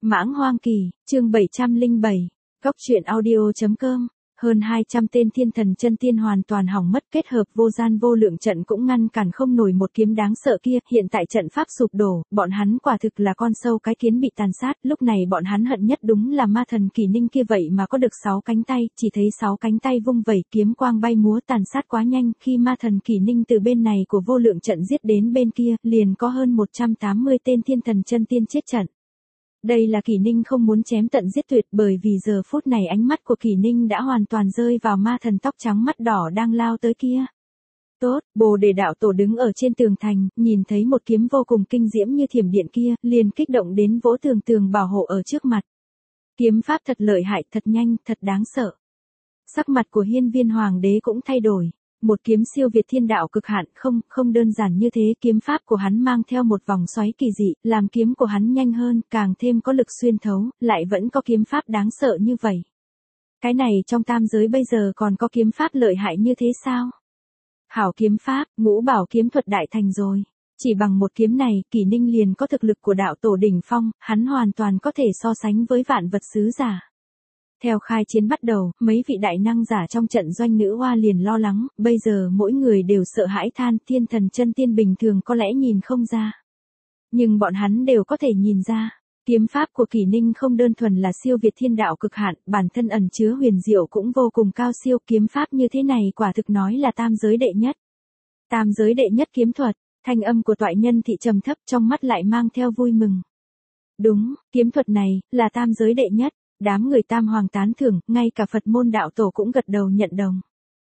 Mãng Hoang Kỳ, chương 707, Góc truyện audio.com. Hơn 200 tên thiên thần chân tiên hoàn toàn hỏng mất, kết hợp vô gian vô lượng trận cũng ngăn cản không nổi một kiếm đáng sợ kia. Hiện tại trận pháp sụp đổ, bọn hắn quả thực là con sâu cái kiến bị tàn sát. Lúc này bọn hắn hận nhất đúng là ma thần Kỳ Ninh kia, vậy mà có được 6 cánh tay, chỉ thấy 6 cánh tay vung vẩy, kiếm quang bay múa, tàn sát quá nhanh. Khi ma thần Kỳ Ninh từ bên này của vô lượng trận giết đến bên kia, liền có hơn 180 tên thiên thần chân tiên chết trận. Đây là Kỳ Ninh không muốn chém tận giết tuyệt, bởi vì giờ phút này ánh mắt của Kỳ Ninh đã hoàn toàn rơi vào ma thần tóc trắng mắt đỏ đang lao tới kia. Tốt, Bồ Đề đạo tổ đứng ở trên tường thành, nhìn thấy một kiếm vô cùng kinh diễm như thiểm điện kia, liền kích động đến vỗ tường bảo hộ ở trước mặt. Kiếm pháp thật lợi hại, thật nhanh, thật đáng sợ. Sắc mặt của Hiên Viên Hoàng đế cũng thay đổi. Một kiếm siêu việt thiên đạo cực hạn, không đơn giản như thế, kiếm pháp của hắn mang theo một vòng xoáy kỳ dị, làm kiếm của hắn nhanh hơn, càng thêm có lực xuyên thấu, lại vẫn có kiếm pháp đáng sợ như vậy. Cái này trong tam giới bây giờ còn có kiếm pháp lợi hại như thế sao? Hảo kiếm pháp, Ngũ Bảo kiếm thuật đại thành rồi. Chỉ bằng một kiếm này, Kỳ Ninh liền có thực lực của đạo tổ đỉnh phong, hắn hoàn toàn có thể so sánh với vạn vật sứ giả. Theo khai chiến bắt đầu, mấy vị đại năng giả trong trận doanh nữ hoa liền lo lắng, bây giờ mỗi người đều sợ hãi than, thiên thần chân tiên bình thường có lẽ nhìn không ra. Nhưng bọn hắn đều có thể nhìn ra, kiếm pháp của Kỳ Ninh không đơn thuần là siêu việt thiên đạo cực hạn, bản thân ẩn chứa huyền diệu cũng vô cùng cao siêu, kiếm pháp như thế này quả thực nói là tam giới đệ nhất. Tam giới đệ nhất kiếm thuật, thanh âm của toại nhân thị trầm thấp, trong mắt lại mang theo vui mừng. Đúng, kiếm thuật này, là tam giới đệ nhất. Đám người tam hoàng tán thưởng, ngay cả Phật môn đạo tổ cũng gật đầu nhận đồng.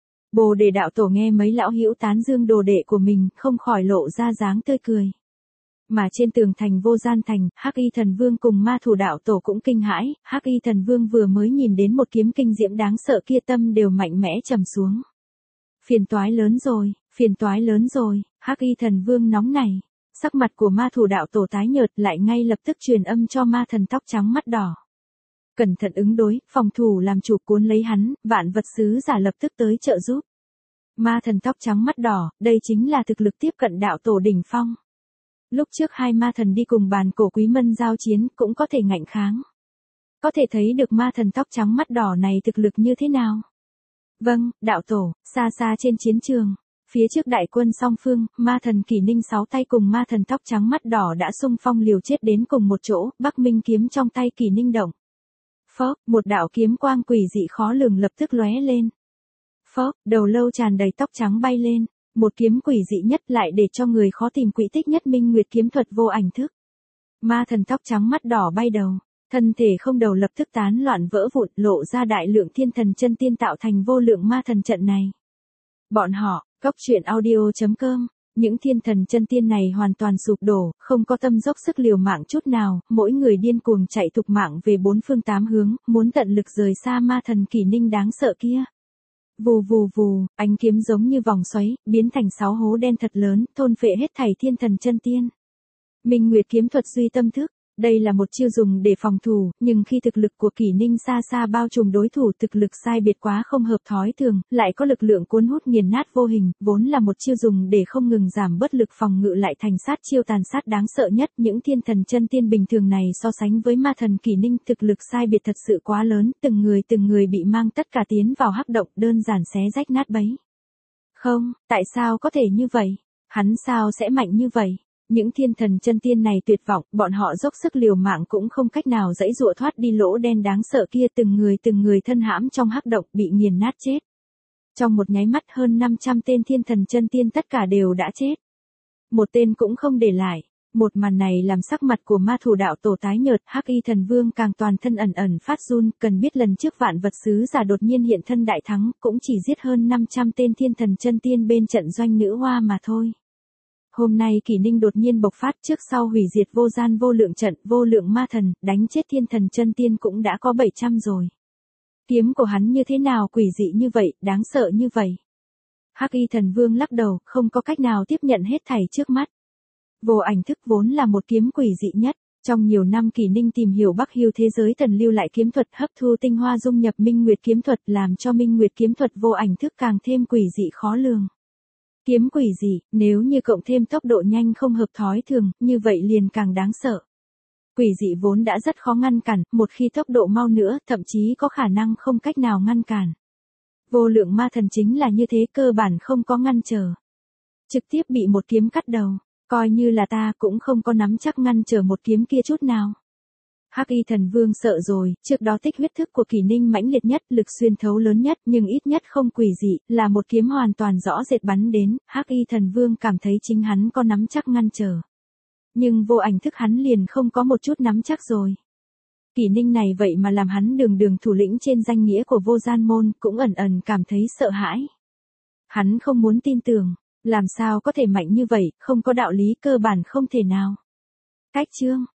Bồ Đề đạo tổ nghe mấy lão hữu tán dương đồ đệ của mình, không khỏi lộ ra dáng tươi cười. Mà trên tường thành vô gian thành, Hắc Y Thần Vương cùng ma thủ đạo tổ cũng kinh hãi, Hắc Y Thần Vương vừa mới nhìn đến một kiếm kinh diễm đáng sợ kia, tâm đều mạnh mẽ trầm xuống. Phiền toái lớn rồi, Hắc Y Thần Vương nóng nảy. Sắc mặt của ma thủ đạo tổ tái nhợt, lại ngay lập tức truyền âm cho ma thần tóc trắng mắt đỏ. Cẩn thận ứng đối, phòng thủ làm chủ, cuốn lấy hắn, vạn vật sứ giả lập tức tới trợ giúp. Ma thần tóc trắng mắt đỏ, đây chính là thực lực tiếp cận đạo tổ đỉnh phong. Lúc trước hai ma thần đi cùng bàn cổ Quý Mân giao chiến, cũng có thể ngạnh kháng. Có thể thấy được ma thần tóc trắng mắt đỏ này thực lực như thế nào. Vâng, đạo tổ, xa xa trên chiến trường. Phía trước đại quân song phương, ma thần Kỳ Ninh 6 tay cùng ma thần tóc trắng mắt đỏ đã xung phong liều chết đến cùng một chỗ, Bắc Minh kiếm trong tay Kỳ Ninh động. Phốc, một đạo kiếm quang quỷ dị khó lường lập tức lóe lên. Phốc, đầu lâu tràn đầy tóc trắng bay lên, một kiếm quỷ dị nhất lại để cho người khó tìm quỹ tích nhất, Minh Nguyệt kiếm thuật vô ảnh thức. Ma thần tóc trắng mắt đỏ bay đầu, thân thể không đầu lập tức tán loạn vỡ vụn, lộ ra đại lượng thiên thần chân tiên tạo thành vô lượng ma thần trận này. Bọn họ, Góc truyện audio.com. Những thiên thần chân tiên này hoàn toàn sụp đổ, không có tâm dốc sức liều mạng chút nào, mỗi người điên cuồng chạy thục mạng về bốn phương tám hướng, muốn tận lực rời xa ma thần Kỳ Ninh đáng sợ kia. Vù vù vù, ánh kiếm giống như vòng xoáy, biến thành 6 hố đen thật lớn, thôn phệ hết thảy thiên thần chân tiên. Minh Nguyệt kiếm thuật duy tâm thức, đây là một chiêu dùng để phòng thủ, nhưng khi thực lực của Kỳ Ninh xa xa bao trùm đối thủ, thực lực sai biệt quá không hợp thói thường, lại có lực lượng cuốn hút nghiền nát vô hình, vốn là một chiêu dùng để không ngừng giảm bớt lực phòng ngự lại thành sát chiêu tàn sát đáng sợ nhất. Những thiên thần chân tiên bình thường này so sánh với ma thần Kỳ Ninh, thực lực sai biệt thật sự quá lớn, từng người bị mang tất cả tiến vào hắc động, đơn giản xé rách nát bấy. Không, tại sao có thể như vậy? Hắn sao sẽ mạnh như vậy? Những thiên thần chân tiên này tuyệt vọng, bọn họ dốc sức liều mạng cũng không cách nào giãy giụa thoát đi lỗ đen đáng sợ kia, từng người thân hãm trong hắc động, bị nghiền nát chết. Trong một nháy mắt hơn 500 tên thiên thần chân tiên tất cả đều đã chết. Một tên cũng không để lại. Một màn này làm sắc mặt của ma thủ đạo tổ tái nhợt, Hắc Y Thần Vương càng toàn thân ẩn phát run, cần biết lần trước vạn vật sứ giả đột nhiên hiện thân đại thắng, cũng chỉ giết hơn 500 tên thiên thần chân tiên bên trận doanh nữ hoa mà thôi. Hôm nay Kỳ Ninh đột nhiên bộc phát, trước sau hủy diệt vô gian vô lượng trận, vô lượng ma thần, đánh chết thiên thần chân tiên cũng đã có 700 rồi. Kiếm của hắn như thế nào quỷ dị như vậy, đáng sợ như vậy. Hắc Y Thần Vương lắc đầu, không có cách nào tiếp nhận hết thảy trước mắt. Vô ảnh thức vốn là một kiếm quỷ dị nhất. Trong nhiều năm Kỳ Ninh tìm hiểu Bắc Hưu thế giới thần lưu lại kiếm thuật, hấp thu tinh hoa dung nhập Minh Nguyệt kiếm thuật, làm cho Minh Nguyệt kiếm thuật vô ảnh thức càng thêm quỷ dị khó lường. Kiếm quỷ dị, nếu như cộng thêm tốc độ nhanh không hợp thói thường, như vậy liền càng đáng sợ. Quỷ dị vốn đã rất khó ngăn cản, một khi tốc độ mau nữa, thậm chí có khả năng không cách nào ngăn cản. Vô lượng ma thần chính là như thế, cơ bản không có ngăn trở. Trực tiếp bị một kiếm cắt đầu, coi như là ta cũng không có nắm chắc ngăn trở một kiếm kia chút nào. Hắc Y Thần Vương sợ rồi, trước đó tích huyết thức của Kỷ Ninh mãnh liệt nhất, lực xuyên thấu lớn nhất, nhưng ít nhất không quỷ dị, là một kiếm hoàn toàn rõ rệt bắn đến, Hắc Y Thần Vương cảm thấy chính hắn có nắm chắc ngăn trở. Nhưng vô ảnh thức hắn liền không có một chút nắm chắc rồi. Kỷ Ninh này vậy mà làm hắn đường thủ lĩnh trên danh nghĩa của vô gian môn, cũng ẩn ẩn cảm thấy sợ hãi. Hắn không muốn tin tưởng, làm sao có thể mạnh như vậy, không có đạo lý, cơ bản không thể nào. Cách chương